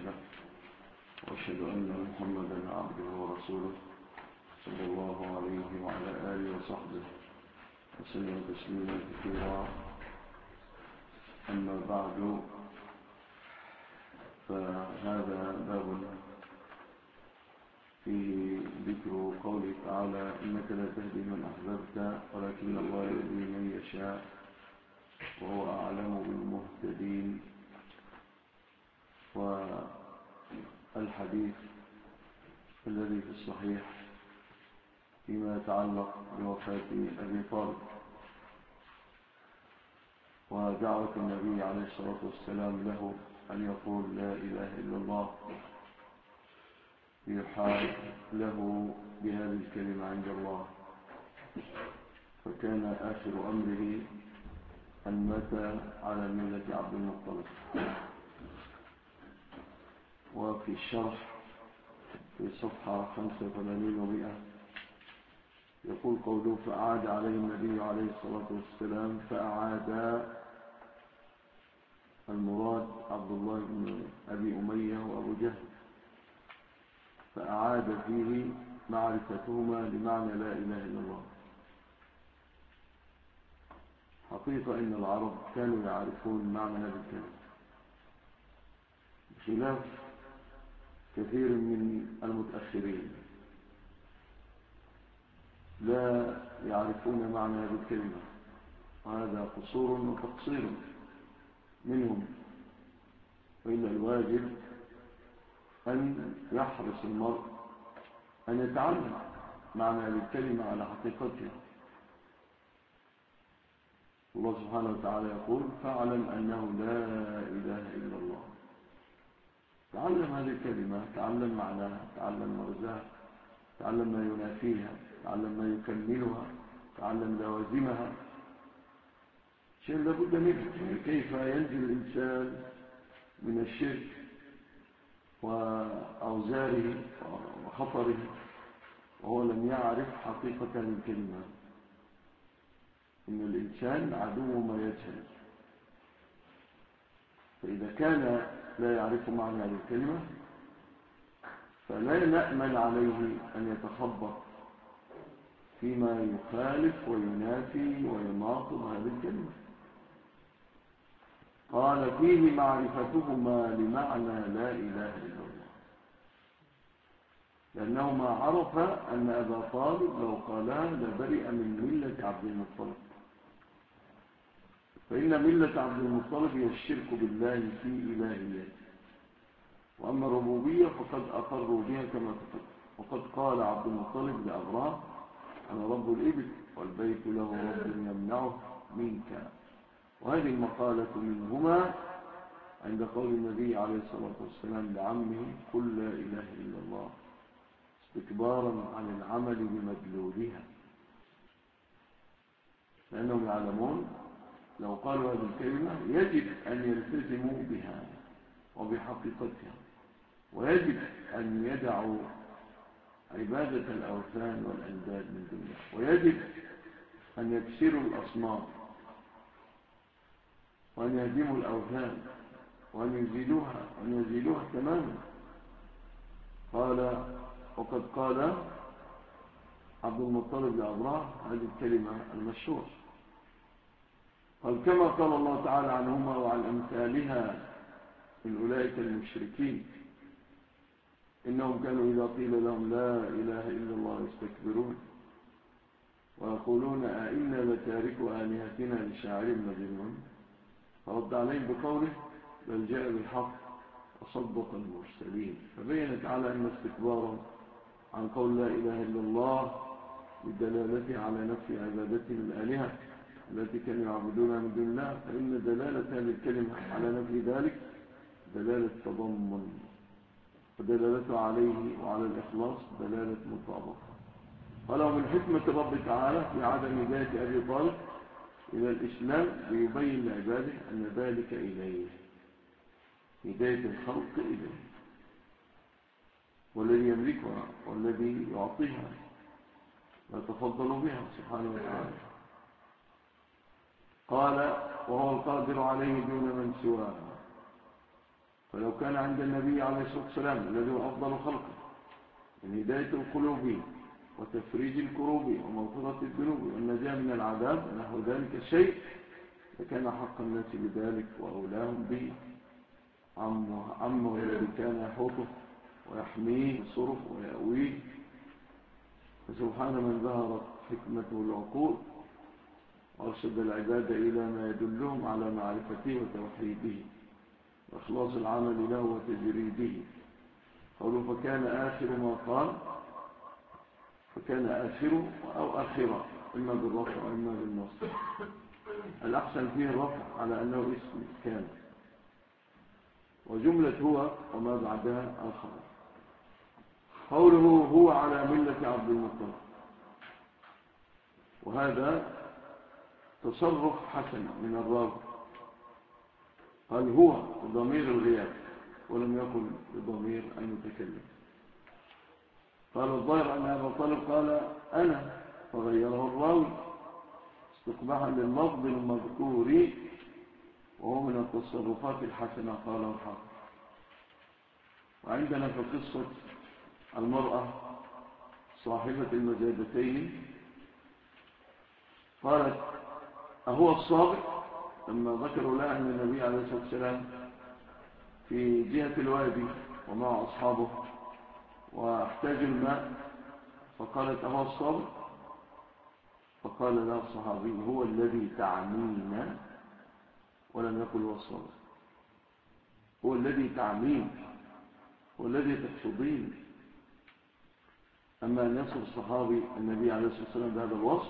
له، وأشهد أن محمدا عبده ورسوله صلى الله عليه وعلى آله وصحبه وسلم تسليما كثيرا. أما بعد، فهذا باب فيه ذكر قوله تعالى: إنك لا تهدي من أحببت ولكن الله يهدي من يشاء وهو أعلم بالمهتدين. والحديث الذي في الصحيح فيما يتعلق بوفاة أبي طالب ودعوة النبي عليه الصلاة والسلام له أن يقول لا إله إلا الله، يحال له بهذه الكلمة عند الله. فكان آخر أمره أن مات على ملة عبد المطلب. وفي الشرح في صفحة 85 يقول قوله: فأعاد عليه النبي عليه الصلاة والسلام. فأعاد المراد عبد الله بن أبي أمية وأبو جهل، فأعاد فيه معرفتهما لمعنى لا إله إلا الله. حقيقة إن العرب كانوا يعرفون معنى هذه الكلمة بخلاف كثير من المتأخرين، لا يعرفون معنى هذه الكلمة، وهذا قصور وتقصير منهم. وإلا الواجب أن يحرص المرء أن يتعلم معنى هذه الكلمة على حقيقتها. الله سبحانه وتعالى يقول: فاعلم أنه لا إله إلا الله. تعلم هذه الكلمة، تعلم معناها، تعلم مغزاها، تعلم ما ينافيها، تعلم ما يكملها، تعلم لوازمها. شيء لابد منه. كيف ينجي الإنسان من الشرك وأوزاره وخطره وهو لم يعرف حقيقة الكلمة؟ إن الإنسان عدو ما يجهل. فإذا كان لا يعرف معنى هذه الكلمة فلا نأمل عليه أن يتخبط فيما يخالف وينافي ويناقض هذه الكلمة. قال: فيه معرفتهما لمعنى لا إله إلا الله، لأنهما عرف أن أبا طالب لو قالا لبرئ من ملة عبد المطلب، فإن ملة عبد المطلب هي الشرك بالله في إلهيته، وأما الربوبية فقد أقروا بها كما تقدم. وقد قال عبد المطلب لأبراه: أنا رب الإبل والبيت له رب يمنعه منك. وهذه المقالة منهما عند قول النبي عليه الصلاة والسلام لعمه: قل لا إله إلا الله، استكبارا عن العمل بمدلولها، لأنهم يعلمون لو قالوا هذه الكلمة يجب أن يلتزموا بها وبحقيقتها، ويجب أن يدعوا عبادة الأوثان والأنداد من دونه، ويجب أن يكسروا الأصنام وأن يهدموا الأوثان وأن يزيلوها تماما. قال: وقد قال عبد المطلب لأبراه هذه الكلمة المشهورة. قال: كما قال الله تعالى عنهما وعن أمثالها من أولئك المشركين: إنهم كانوا إذا قيل لهم لا إله إلا الله يستكبرون ويقولون أئنا لتاركو آلهتنا لشاعر مجنون. فرد عليهم بقوله: بل جاء بالحق وصدق المرسلين. فبين تعالى أن استكبارا عن قول لا إله إلا الله بدلالته على نفي عبادتهم الآلهة التي كانوا يعبدونها من دون الله، فإن دلالة هذه الكلمة على نفي ذلك دلالة تضمن، ودلالته عليه وعلى الإخلاص دلالة مطابقة. ولو من حكمة رب تعالى في عدم هداية أبي طالب إلى الإسلام ليبين لعباده أن ذلك إليه، هداية الخلق إليه، والذي يملكها والذي يعطيها ويتفضل بها سبحانه وتعالى. قال: وهو القادر عليه دون من سواه. فلو كان عند النبي عليه الصلاة والسلام الذي هو أفضل خلقه من هداية القلوب وتفريج الكروب ومغفرة الذنوب والنجاة من العذاب نحو ذلك الشيء لكان حق الناس بذلك وأولاهم به عمه الذي كان يحوطه ويحميه الصرف ويأويه. فسبحان من ظهرت حكمته العقول وأرشد العباد إلى ما يدلهم على معرفته وتوحيده وإخلاص العمل له وتجريده. قالوا فكان آخر ما قال، فكان آخر أو آخرة إما بالرفع وإما بالنصب. الأحسن فيه الرفع على أنه اسم كان، وجملة هو وما بعدها الخبر. قوله هو على ملة عبد المطلب، وهذا تصرف حسن من الراوي، قال هو بضمير الغياب ولم يكن بضمير المتكلم. قال الظاهر أن أبا طالب قال أنا، فغيره الراوي استقباحا لللفظ المذكور، وهو من التصرفات الحسنة قاله الحافظ. وعندنا في قصة المرأة صاحبة المزادتين قالت أهو الصادق لما ذكروا لها أن النبي عليه الصلاة والسلام في جهة الوادي ومع أصحابه واحتاج الماء، فقالت أهو الصادق؟ فقال له الصحابي هو الذي تعنين، ولم يقل هو الصادق. هو الذي تعنين، هو الذي تقصدين. أما أن يصف الصحابي النبي عليه الصلاة والسلام بهذا الوصف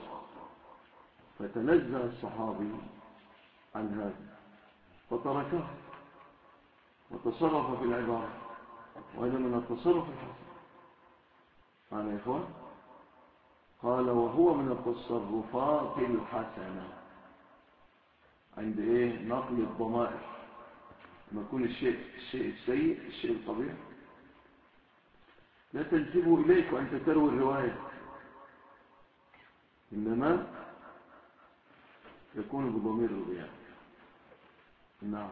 فتنزه الصحابي عن هذا فتركه وتصرف في العبارة، وهذا من التصرف الحسن. قال يا إخوان، قال وهو من التصرفات الحسنة عند إيه؟ نقل الضمائر. لما يكون الشيء السيء، الشيء القبيح، لا تنسبه إليك وأنت تروي الرواية، إنما يكون بضمير الغياب. نعم.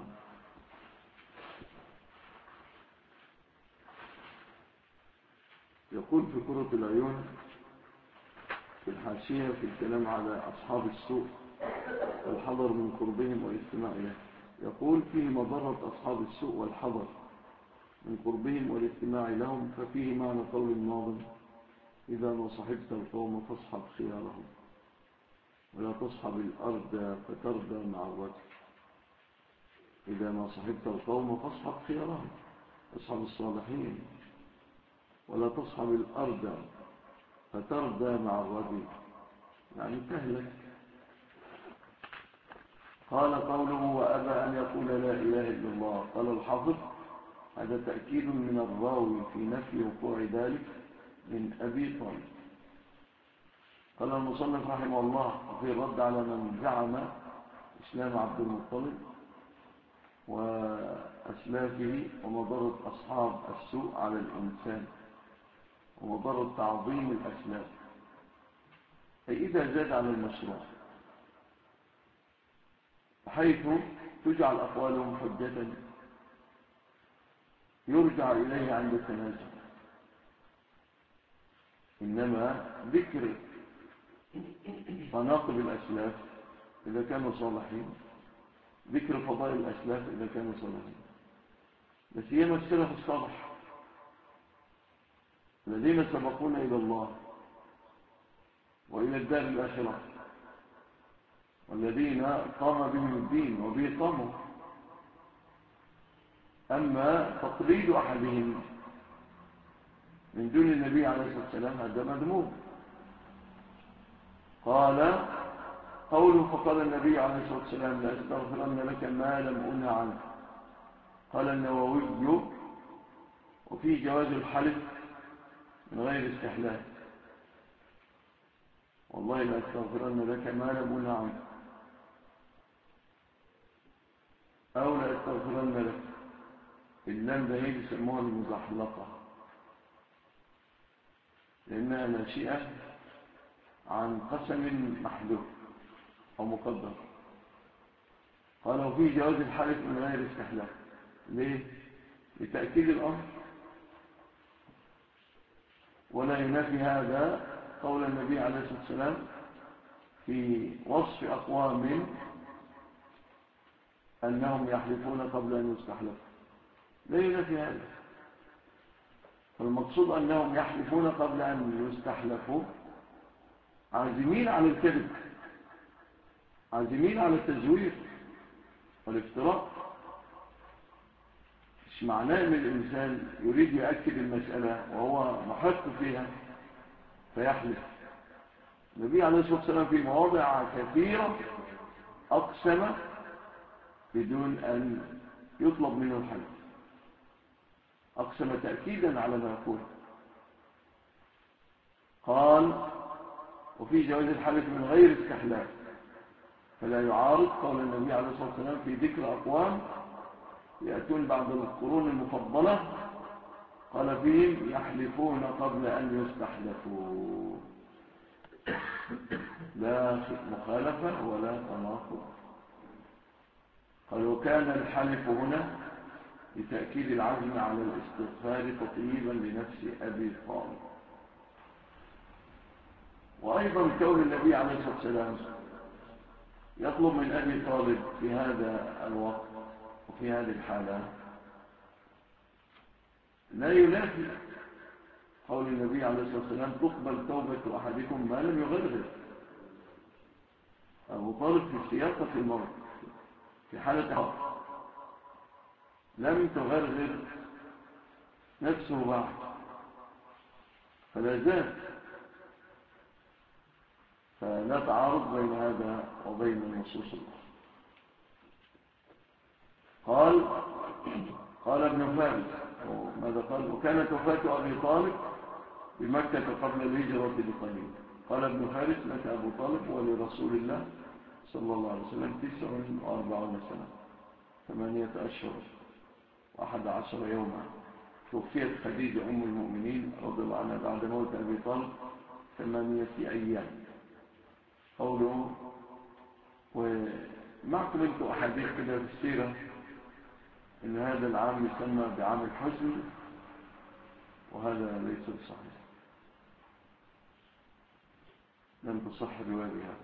يقول في قرة العيون في الحاشية في الكلام على أصحاب السوء الحذر من قربهم والاستماع إليه، يقول فيه مضرة أصحاب السوء والحذر من قربهم والاستماع لهم، ففيه معنى قول الناظم إذا ما صحبت القوم فاصحب خيارهم ولا تصحب الأرض فتردى مع الرجل. إذا ما صحبت القوم فاصحب خيارهم، اصحب الصالحين، ولا تصحب الأرض فتردى مع الرجل، يعني تهلك. قال قوله وأبى أن يقول لا إله إلا الله، قال الحافظ هذا تأكيد من الراوي في نفي وقوع ذلك من أبي طالب. قال المصنف رحمه الله في الرد على من زعم إسلام عبد المطلب وأسلافه ومضرة أصحاب السوء على الإنسان ومضرة تعظيم الأسلاف، أي إذا زاد على المشروع، حيث تجعل أقوالهم حجة يرجع إليه عند التنازع. إنما ذكر مناقب الأسلاف إذا كانوا صالحين، ذكر فضائل الأسلاف إذا كانوا صالحين، بس هي السلف الصالح الذين سبقونا إلى الله وإلى الدار الآخرة، والذين قام بهم الدين وبه قاموا. أما تقليد أحدهم من دون النبي عليه الصلاة والسلام هذا مذموم. قال قوله فقال النبي عليه الصلاة والسلام لأستغفرن لك ما لم أنه عنه. قال النووي وفي جواز الحلف من غير استحلال، والله لأستغفرن لك ما لم أنه عنه، أو لأستغفرن لك. اللام ده يسموها المزحلقة لأنها ناشئة عن قسم محذوف أو مقدر. قال وفي جواز الحلف من غير استحلال. ليه؟ لتأكيد الأمر. ولا ينافي هذا قول النبي عليه الصلاة والسلام في وصف أقوام أنهم يحلفون قبل أن يستحلفوا، لا ينافي هذا. فالمقصود أنهم يحلفون قبل أن يستحلفوا عازمين على الكذب، عازمين على التزوير والافتراء. مش معناه أن الإنسان يريد يؤكد المسألة وهو محق فيها فيحلف. النبي عليه الصلاة والسلام في مواضع كثيرة أقسم بدون أن يطلب منه الحلف، أقسم تأكيدا على ما يقول. قال: وفي جواز الحلف من غير استحلاف، فلا يعارض قول النبي عليه الصلاة والسلام في ذكر أقوام يأتون بعد القرون المفضلة قال فيهم يحلفون قبل أن يستحلفوا، لا مخالفة ولا تناقض. قال: وكان الحلف هنا لتأكيد العزم على الاستغفار تطيبا لنفس أبي طالب. وأيضا كون النبي عليه الصلاة والسلام يطلب من أبي طالب في هذا الوقت وفي هذه الحالة لا ينافي قول النبي عليه الصلاة والسلام: تقبل توبة أحدكم ما لم يغرغر. أبو طالب في سياقة الموت في حالة حق لم تغرغر نفسه بعد، فلا زال، فلا تعارض بين هذا وبين النصوص الأخرى. قال ابن فارس ماذا قال؟ وكانت وفاة أبي طالب بمكة قبل الهجرة بقليل. قال ابن فارس: مات أبو طالب ولرسول الله صلى الله عليه وسلم 49 سنة 8 أشهر و11 يوما. توفيت خديجة أم المؤمنين رضي الله عنها بعد موت أبي طالب 8 أيام. قوله ومعكم انتم أحاديث كده في السيرة إن هذا العام يسمى بعام الحزن، وهذا ليس بصحيح، لم تصح رواية.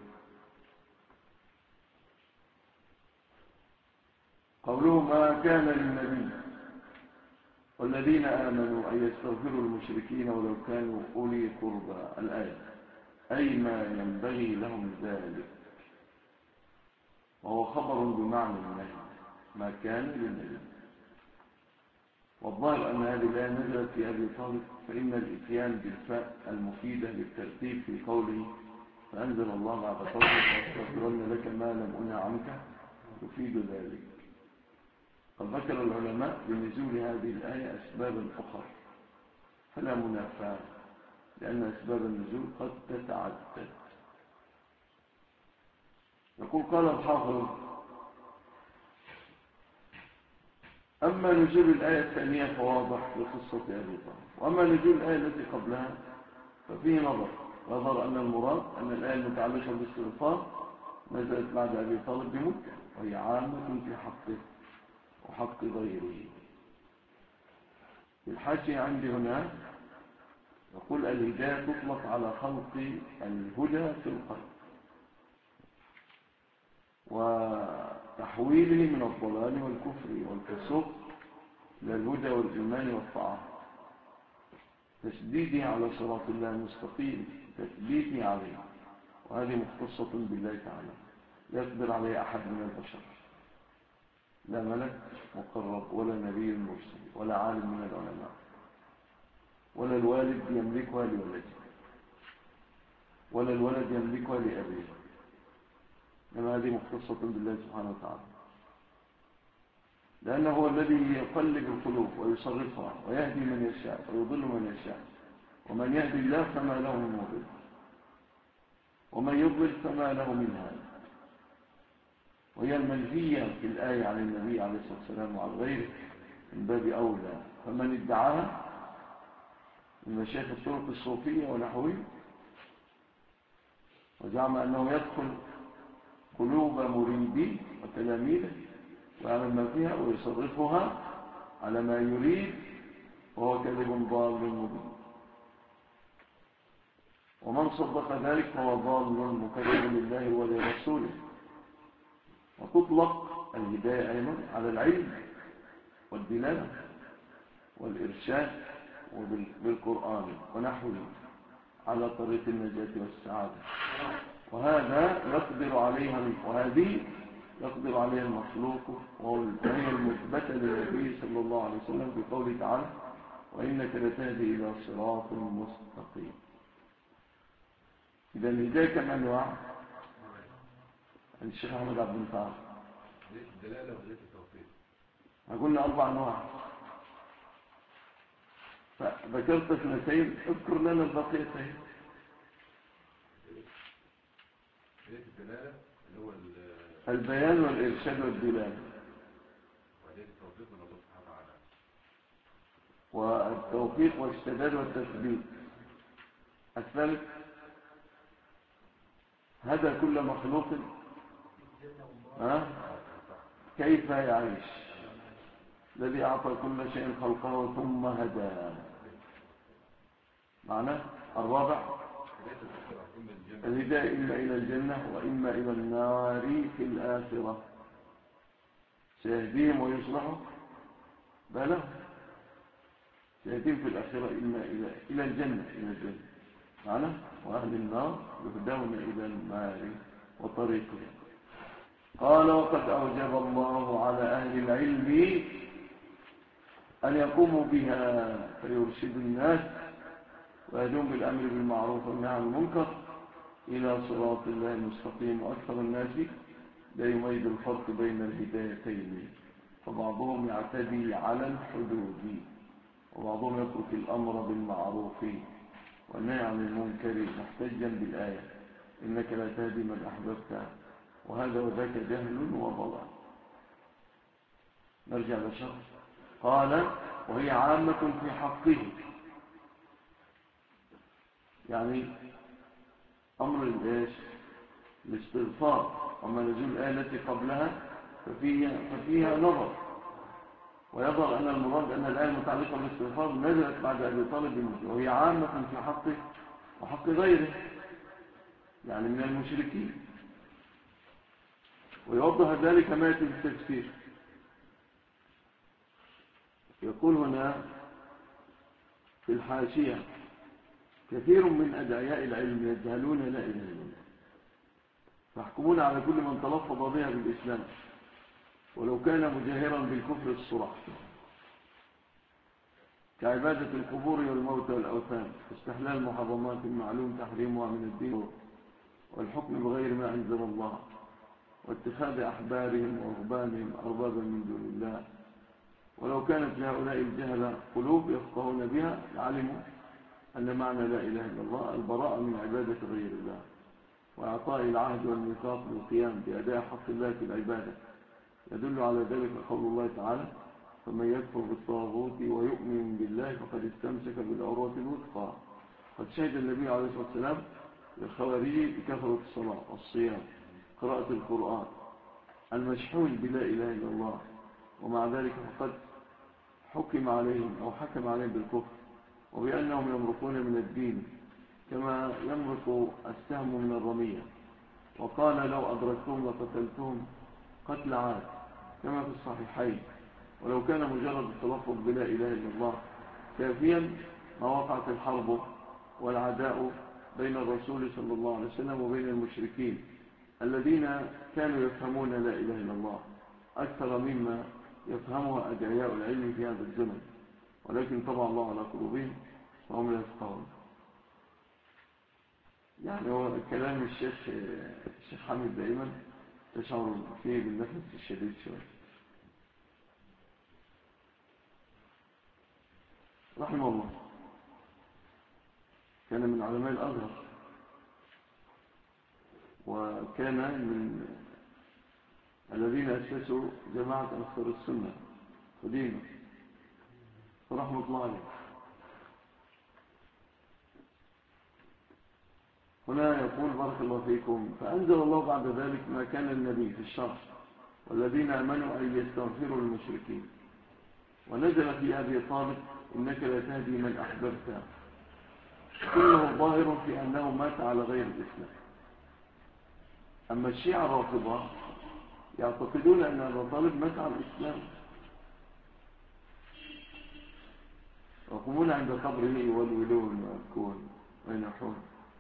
قوله: ما كان للنبي والذين آمنوا أن يستغفروا المشركين ولو كانوا أولي قربى، الآية، أي ما ينبغي لهم ذلك، وهو خبر بمعنى النهي، ما كان للنبي. والظاهر أن هذه الآية نزلت في أبي طالب، فإن الإتيان بالفاء المفيدة للترتيب في قوله فأنزل الله بعد قوله فأستغفرن لك ما لم أنه عنك يفيد ذلك. قد ذكر العلماء بنزول هذه الآية أسبابا أخرى فلا منافاة، لأن أسباب النزول قد تتعدد. يقول: قال الحافظ: أما نزول الآية الثانية فواضح لقصة أبي طالب، وأما نزول الآية التي قبلها ففيه نظر أن المراد أن الآية المتعلقة بالاستغفار نزلت بعد أبي طالب بمكة، وهي عامة في حقه وحق غيره. في الحاشية عندي هنا يقول: الهداية تطلق على خلق الهدى في القلب وتحويله من الضلال والكفر والفسوق إلى الهدى والإيمان والطاعة، تسديده على صراط الله المستقيم، تثبيته عليه. وهذه مختصة بالله تعالى، لا يقدر عليه أحد من البشر، لا ملك مقرب ولا نبي مرسل ولا عالم من العلماء ولا الوالد يملكها لولده ولا الولد يملكها لأبيه، لما هذه مختصة بالله سبحانه وتعالى، لأنه هو الذي يقلب القلوب ويصرفها ويهدي من يشاء ويضل من يشاء، ومن يهدي الله فما له من مضل ومن يضلل فما له من هاد. وهي المنهية في الآية عن النبي عليه الصلاة والسلام وعن غيره من باب أولى، فمن ادعاها من مشايخ الطرق الصوفية ونحوه وزعم أنه يدخل قلوب مريديه وتلاميذه ويعمل ما فيها ويصرفها، على ما يريد وهو كذب ضال مبين. ومن صدق ذلك فهو ضال مكذب لله ولرسوله. وتطلق الهداية أيضا على العلم والدلالة والإرشاد بالقرآن ونحوه على طريق النجاة والسعادة. وهذه يقدر عليها المخلوق، وهي المثبتة للنبي صلى الله عليه وسلم في قوله تعالى: وإنك لتهدي إلى صراط مستقيم. إذا الهداية كم أنواع؟ الشيخ أحمد عبد المتعال الدلالة وهداية التوفيق. قلنا 4 أنواع، فذكرت 2، اذكر لنا البقيتين. هداية الدلالة اللي هو البيان والإرشاد والدلالة، وهداية التوفيق من الله سبحانه وتعالى، والتوفيق والسداد والتثبيت. الثالث هدى كل مخلوق كيف يعيش، الذي أعطى كل شيء خلقه ثم هدى. معنى الرابع الهداية إما إلى الجنة وإما إلى النار في الآخرة. سيهديهم ويصلحوا بالهم، سيهديهم في الآخرة إما إلى الجنة، معنى وأهل النار يهدون إلى النار وطريقه. قال: وقد أوجب الله على أهل العلم أن يقوموا بها فيرشدوا الناس ويهدون بالأمر بالمعروف والنهي عن المنكر إلى صراط الله المستقيم. وأكثر الناس لا يميز الفرق بين الهدايتين، فبعضهم يعتدي على الحدود، وبعضهم يترك الأمر بالمعروف والنهي عن المنكر محتجا بالآية: إنك لا تهدي من أحببت، وهذا وذاك جهل وضلال. نرجع للشرح. قال: وهي عامة في حقه، يعني أمر الاستغفار وما نزول الآية التي قبلها ففيها نظر، ويظهر أن المراد أن الآية المتعلقة بالاستغفار نزلت بعد أبي طالب، وهي عامة في حقه وحق غيره، يعني من المشركين. ويوضح ذلك ما يأتي في التفسير. يقول هنا في الحاشية: كثير من أدعياء العلم يجهلون لا إله إلا الله، فيحكمون على كل من تلفظ بها بالإسلام ولو كان مجاهرا بالكفر الصرح، كعبادة القبور والموت والأوثان، واستحلال المحرمات المعلوم تحريمها من الدين، والحكم بغير ما أنزل الله، واتخاذ أحبارهم ورهبانهم أربابا من دون الله. ولو كانت لهؤلاء الجهل قلوب يفقهون بها لعلموا أن معنى لا إله إلا الله البراءة من عبادة غير الله، وإعطاء العهد والميثاق بالقيام بأداء حق الله في العبادة. يدل على ذلك قول الله تعالى: فمن يكفر بالطاغوت ويؤمن بالله فقد استمسك بالعروة الوثقى. قد شهد النبي عليه الصلاة والسلام للخوارج بكثرة الصلاة والصيام، قراءة القرآن، المشحون بلا إله إلا الله، ومع ذلك فقد حكم عليهم بالكفر، وبأنهم يمرقون من الدين كما يمرق السهم من الرمية. وقال: لو أدركتهم لقتلتهم قتل عاد، كما في الصحيحين. ولو كان مجرد التلفظ بلا إله إلا الله كافيا ما وقعت الحرب والعداء بين الرسول صلى الله عليه وسلم وبين المشركين الذين كانوا يفهمون لا إله إلا الله أكثر مما يفهمها أدعياء العلم في هذا الزمن، ولكن طبع الله على قلوبهم وهم لا يفقهون. يعني هو كلام الشيخ حامد دائما تشعر فيه بالنفس الشديد شوية رحمه الله. كان من علماء الأزهر، وكان من الذين أسسوا جماعة أنصار السنة قديما رحمة الله عليه. هنا يقول: بارك الله فيكم. فأنزل الله بعد ذلك ما كان النبي في الشرح والذين آمنوا أن يستغفروا للمشركين، ونزل في أبي طالب إنك لا تهدي من أحببت، كله ظاهر في أنه مات على غير الإسلام. أما الشيعة الرافضة يعتقدون أن أبا طالب مات على الإسلام، يقومون عند قبره يولولون ويبكون وينحون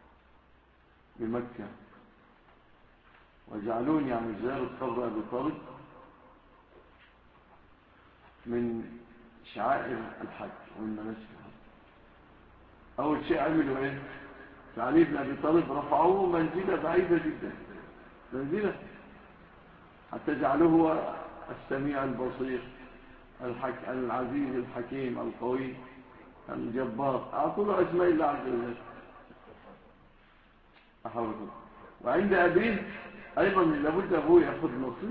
بمكة، ويجعلون يعني زيارة قبر أبي طالب من شعائر الحج ومن مناسك الحج. أول شيء عملوا إيه؟ علي بن أبي طالب رفعوه منزلة بعيدة جدا، منزلة حتى جعلوه هو السميع البصير العزيز الحكيم القوي الجبار، أعطوا له أسماء الله عز وجل. أحاولكم. وعند أبيه أيضا لابد أبوه يأخذ نصيب،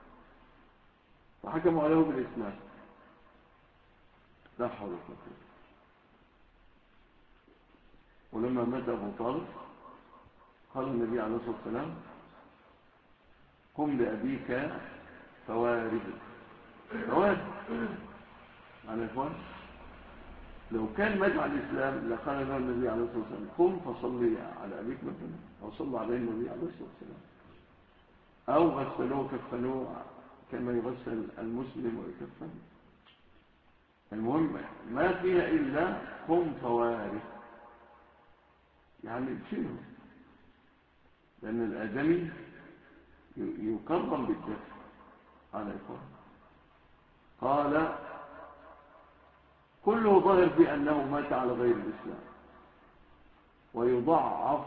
وحكموا عليه بالإسلام. لا حول ولا قوة. ولما مات أبو طالب قال النبي عليه الصلاة والسلام قم لأبيك فوارد. فوارد يعني يا إخوان، لو كان مات على الإسلام لقال له النبي عليه الصلاة والسلام قم فصلي على أبيك مثلا، أو صلى عليه النبي عليه الصلاة والسلام، أو غسلوه كفنوه كما يغسل المسلم ويكفن. المهم ما فيها إلا قم فوارد، يعني ادفنه، لأن الآدمي يكرم بالدفن على إخوان. قال كله ظاهر في أنه مات على غير الإسلام، ويضعف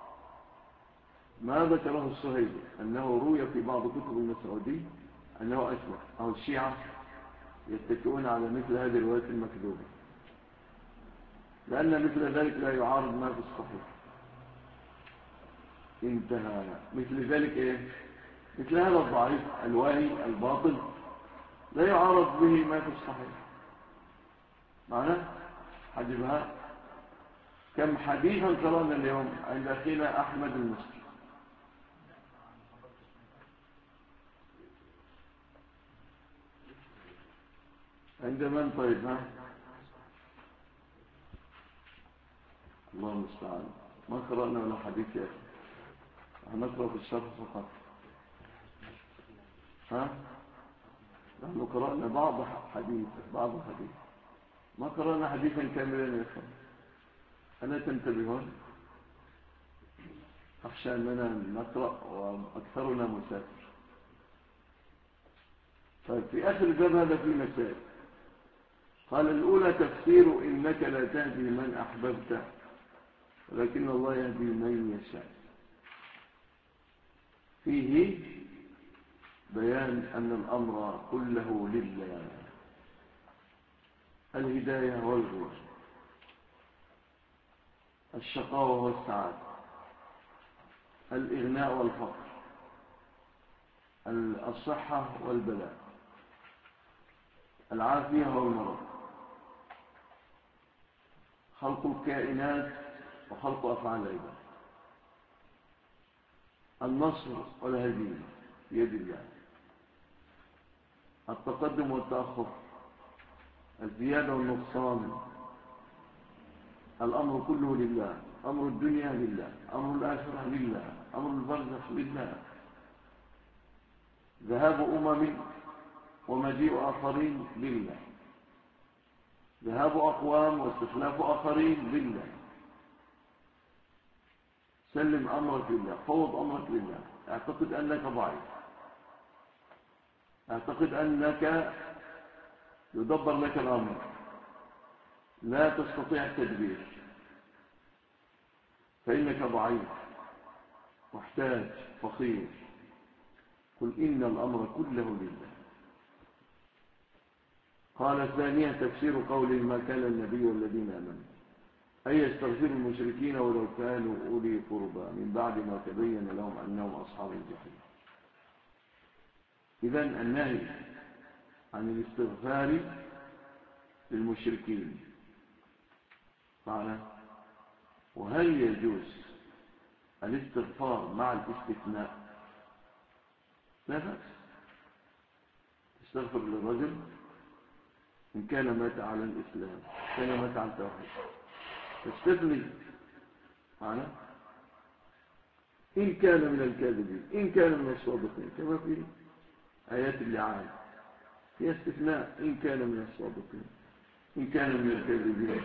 ما ذكره السهيلي أنه روي في بعض كتب المسعودي أنه أسلم، أو الشيعة يتكئون على مثل هذه الروايات المكذوبة، لأن مثل ذلك لا يعارض ما في الصحيح. انتهى. مثل ذلك إيه؟ مثل هذا الضعيف الواهي الباطل لا يعارض به ما في الصحيح. معنى حجبها كم حديثا قرأنا اليوم عند أخينا أحمد المصري. عند من طيب؟ ها الله المستعان، ما قرأنا ولا حديث يا أخي، هنقرأ في الشرح فقط. ها نحن قرأنا بعض حديث ما قرأنا حديثا كاملا يا أخي. ألا تنتبهون؟ أخشى أننا نقرأ وأكثرنا مسافر. طيب في آخر الباب هذا في مسائل. قال الأولى تفسير إنك لا تهدي من أحببت ولكن الله يهدي من يشاء. فيه بيان أن الأمر كله لله، الهداية والغير، الشقاوة والسعادة، الإغناء والفقر، الصحة والبلاء، العافية والمرض، خلق الكائنات وخلق أفعال العباد، النصر والهزيمة بيد الله، التقدم والتأخر، الزيادة والنقصان، الأمر كله لله، أمر الدنيا لله، أمر الآخرة لله، أمر البرزخ لله، ذهاب ومجيء آخرين لله، ذهاب أقوام واستخلاف آخرين لله. سلم أمرك لله، فوض أمرك لله. اعتقد أنك ضعيف، اعتقد أنك يدبر لك الأمر، لا تستطيع التدبير، فإنك ضعيف محتاج فقير. قل إن الأمر كله لله. قال ثانيا تفسير قوله ما كان النبي والذين آمنوا أي يستغفر المشركين ولو كانوا أولي قربى من بعد ما تبين لهم أنهم أصحاب الجحيم. إذن النهي عن الاستغفار للمشركين معنى. وهل يجوز الاستغفار مع الاستثناء؟ لا بأس. تستغفر للرجل إن كان مات على الإسلام، كان مات على التوحيد. تستثني معنا إن كان من الكاذبين، إن كان من الصادقين، كما في آيات اللعان في استثناء إن كان من الصادقين، إن كان من الكاذبين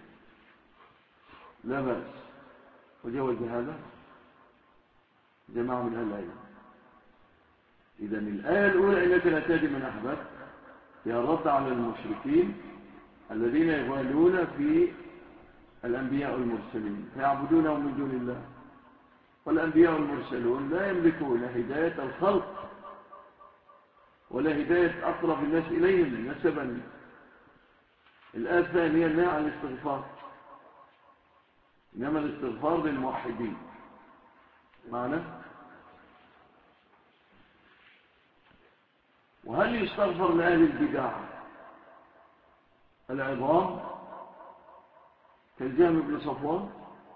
لا بأس. وجوز هذا جماعة من أهل العلم. إذن الآية الأولى إنك لا تهدي من أحببت فيها الرد على المشركين الذين يغالون في الأنبياء والمرسلين فيعبدونهم من دون الله، والأنبياء والمرسلون لا يملكون هداية الخلق ولا هداية أقرب الناس إليهم نسبا. الآية الثانية نهى عن الاستغفار، إنما الاستغفار للموحدين. معنى وهل يستغفر لأهل البدع العظام كالجهم بن صفوان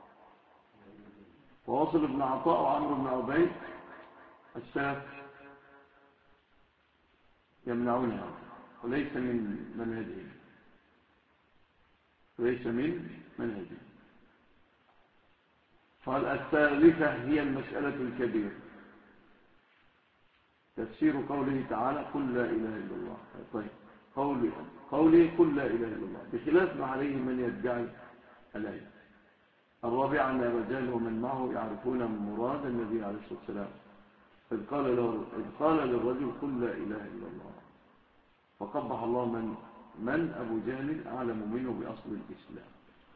وواصل بن عطاء وعمرو بن عبيد؟ السلف يمنعونها وليس من منهجهم، وليس من منهجهم. فالثالثة هي المسألة الكبيرة، تفسير قوله تعالى قل لا إله إلا الله. طيب قوله قل لا إله إلا الله بخلاف ما عليه من يدعي الآية. الرابع أن الرجال ومن معه يعرفون مراد النبي عليه الصلاة والسلام إذ قال للرجل قل لا إله إلا الله، فقبح الله من أبو جهل أعلم منه بأصل الإسلام.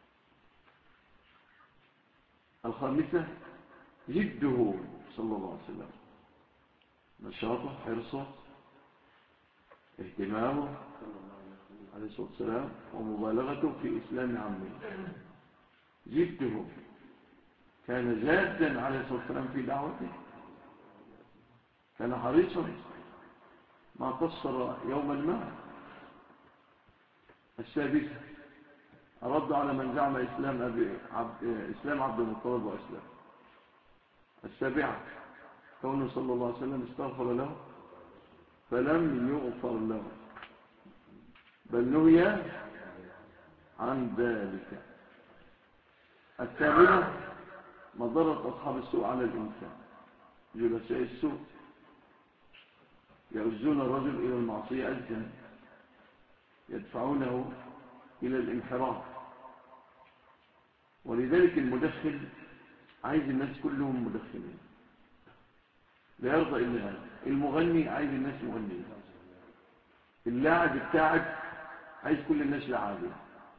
الخامسة جده صلى الله عليه وسلم، نشاطه، حرصه، اهتمامه عليه الصلاة والسلام، ومبالغته في إسلام عمه. جده كان جادا عليه الصلاة والسلام في دعوته، كان حريصا ما قصر يوما ما. السادسة الرد على من زعم إسلام عبد المطلب وأسلم. السابعة كونه صلى الله عليه وسلم استغفر له فلم يغفر له بل نهي عن ذلك. الثامنة مضرة أصحاب السوء على الإنسان، جلساء السوء يؤزون الرجل إلى المعصية أزا، يدفعونه إلى الانحراف. ولذلك المدخن عايز الناس كلهم مدخنين، لا يرضى إلا هذا. المغني عايز الناس مغنيين، اللاعب التاعب عايز كل الناس لاعبين،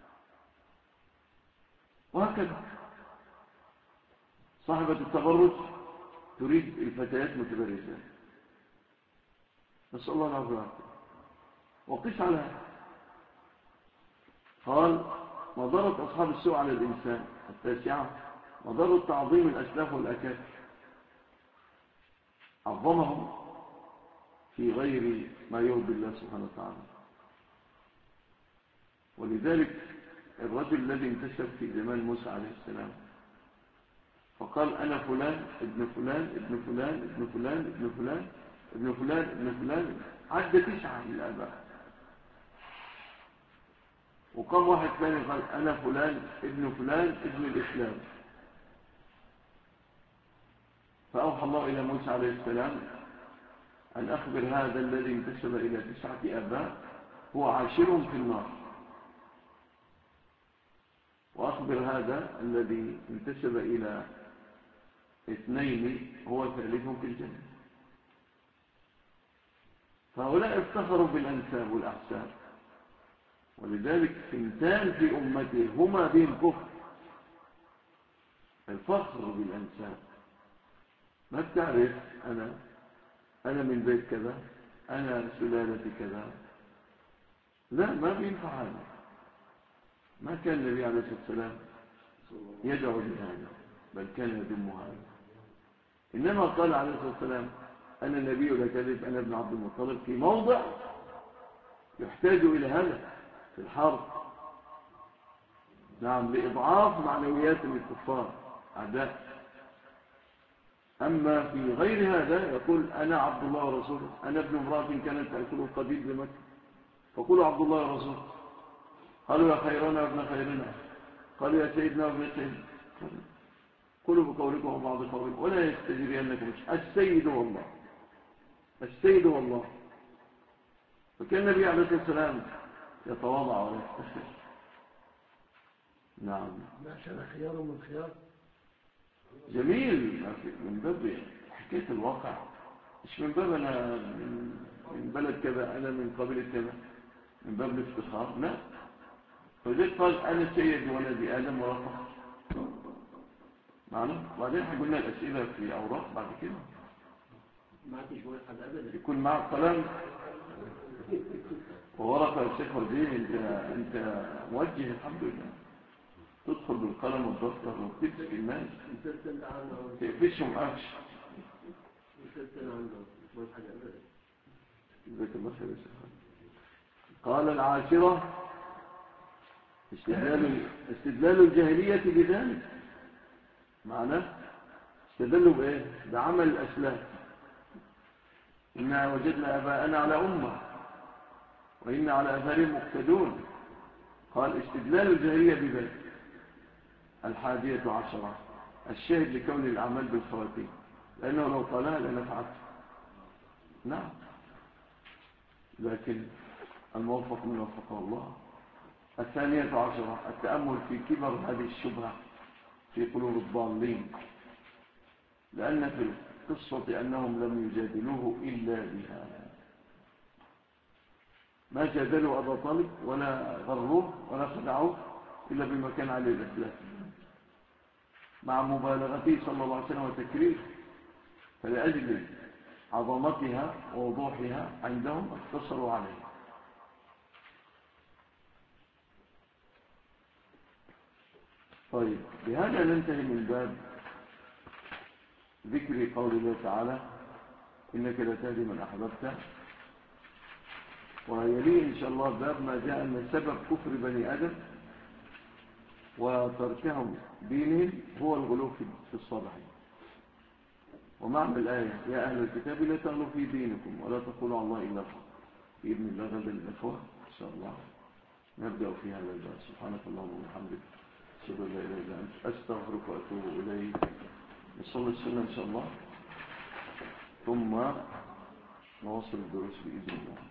وهكذا. صاحبة التبرج تريد الفتيات متبرجات، نسأل الله العافية. وقس على هذا. قال مضرة أصحاب السوء على الإنسان. التاسعة مضرة تعظيم الأسلاف والأكابر، عظمهم في غير ما يرضي الله سبحانه وتعالى. ولذلك الرجل الذي انتشر في زمان موسى عليه السلام فقال أنا فلان ابن فلان ابن فلان ابن فلان ابن فلان ابن فلان ابن فلان، عد 9 من الآباء. وقام واحد ثاني قال أنا فلان ابن فلان ابن الإسلام. فأوحى الله إلى موسى عليه السلام أن أخبر هذا الذي انتسب إلى 9 آباء هو عاشرهم في النار، وأخبر هذا الذي انتسب إلى 2 هو ثالثهم في الجنة. فهؤلاء افتخروا بالأنساب والأحساب، ولذلك 2 في أمته هما بهم كفر، الفخر بالأنساب. ما بتعرف أنا من بيت كذا، أنا سلالتي كذا، لا، ما بينفع هذا. ما كان النبي عليه الصلاة والسلام يدعو لهذا، بل كان يذم هذا. إنما قال عليه الصلاة والسلام أنا النبي لا كذب، أنا ابن عبد المطلب، في موضع يحتاج إلى هذا في الحرب، نعم، لإضعاف معنويات الكفار أعداء. أما في غير هذا يقول أنا عبد الله ورسوله، أنا ابن امرأة كانت تأكل القديد بمكة، فقولوا عبد الله ورسوله. قالوا يا خيرنا وابن خيرنا، قالوا يا سيدنا وابن سيدنا. قولوا بقولكم وبعض قولكم ولا يستجرينكم السيد هو الله، السيد هو الله. فكان النبي عليه الصلاة والسلام يتواضع ولا يستخف. نعم. ما كان خيار من خيار. جميل. من باب حكاية الواقع، مش من باب أنا من بلد كذا، أنا من قبيلة كذا، من باب الافتخار. لا، فذلك قال أنا سيد ولد آدم ولا فخر. معنا وبعدين حقولنا الأسئلة في أوراق بعد كده. ما عنديش ورقة أبدا. يكون معك قلم وورقة يا شيخ وزير. أنت موجه الحمد لله. تدخل بالقلم والدفتر وتمسك الناس تقفشهم قفش. جزاك الله خير يا شيخ. قال العاشرة استدلال الجاهلية بذلك. معناه استدلوا بإيه؟ بعمل الأسلاف. إنا وجدنا أباءنا على أمة وإنا على أثارهم مقتدون. قال استدلال الجاهلية بذلك. 11 الشاهد لكون الأعمال بالخواتيم، لأنه لو قالها لنفعته. نعم، لكن الموفق من وفقه الله. 12 التأمل في كبر هذه الشبهة في قلوب الضالين، لأن في القصة أنهم لم يجادلوه إلا بها. ما جادلوا أبا طالب ولا غروه ولا خدعوه إلا بما كان عليه الإخلاف، مع مبالغته صلى الله عليه وسلم وتكريره. فلأجل عظمتها ووضوحها عندهم اقتصروا عليه. طيب، بهذا ننتهي من باب ذكر قول الله تعالى إنك لا تهدي من أحببت. ويليه إن شاء الله باب ما جاء أن سبب كفر بني آدم وتركهم دينهم هو الغلو في الصالحين. ومعنى الآية يا أهل الكتاب لا تغلوا في دينكم ولا تقولوا على الله إلا الحق. بإذن الله غدا الأخوة إن شاء الله نبدأ في هذا الباب. سبحانك اللهم وبحمدك أشهد أن لا إله إلا أنت أستغفرك وأتوب إليك. نصلي السنة إن شاء الله ثم نواصل الدروس بإذن الله.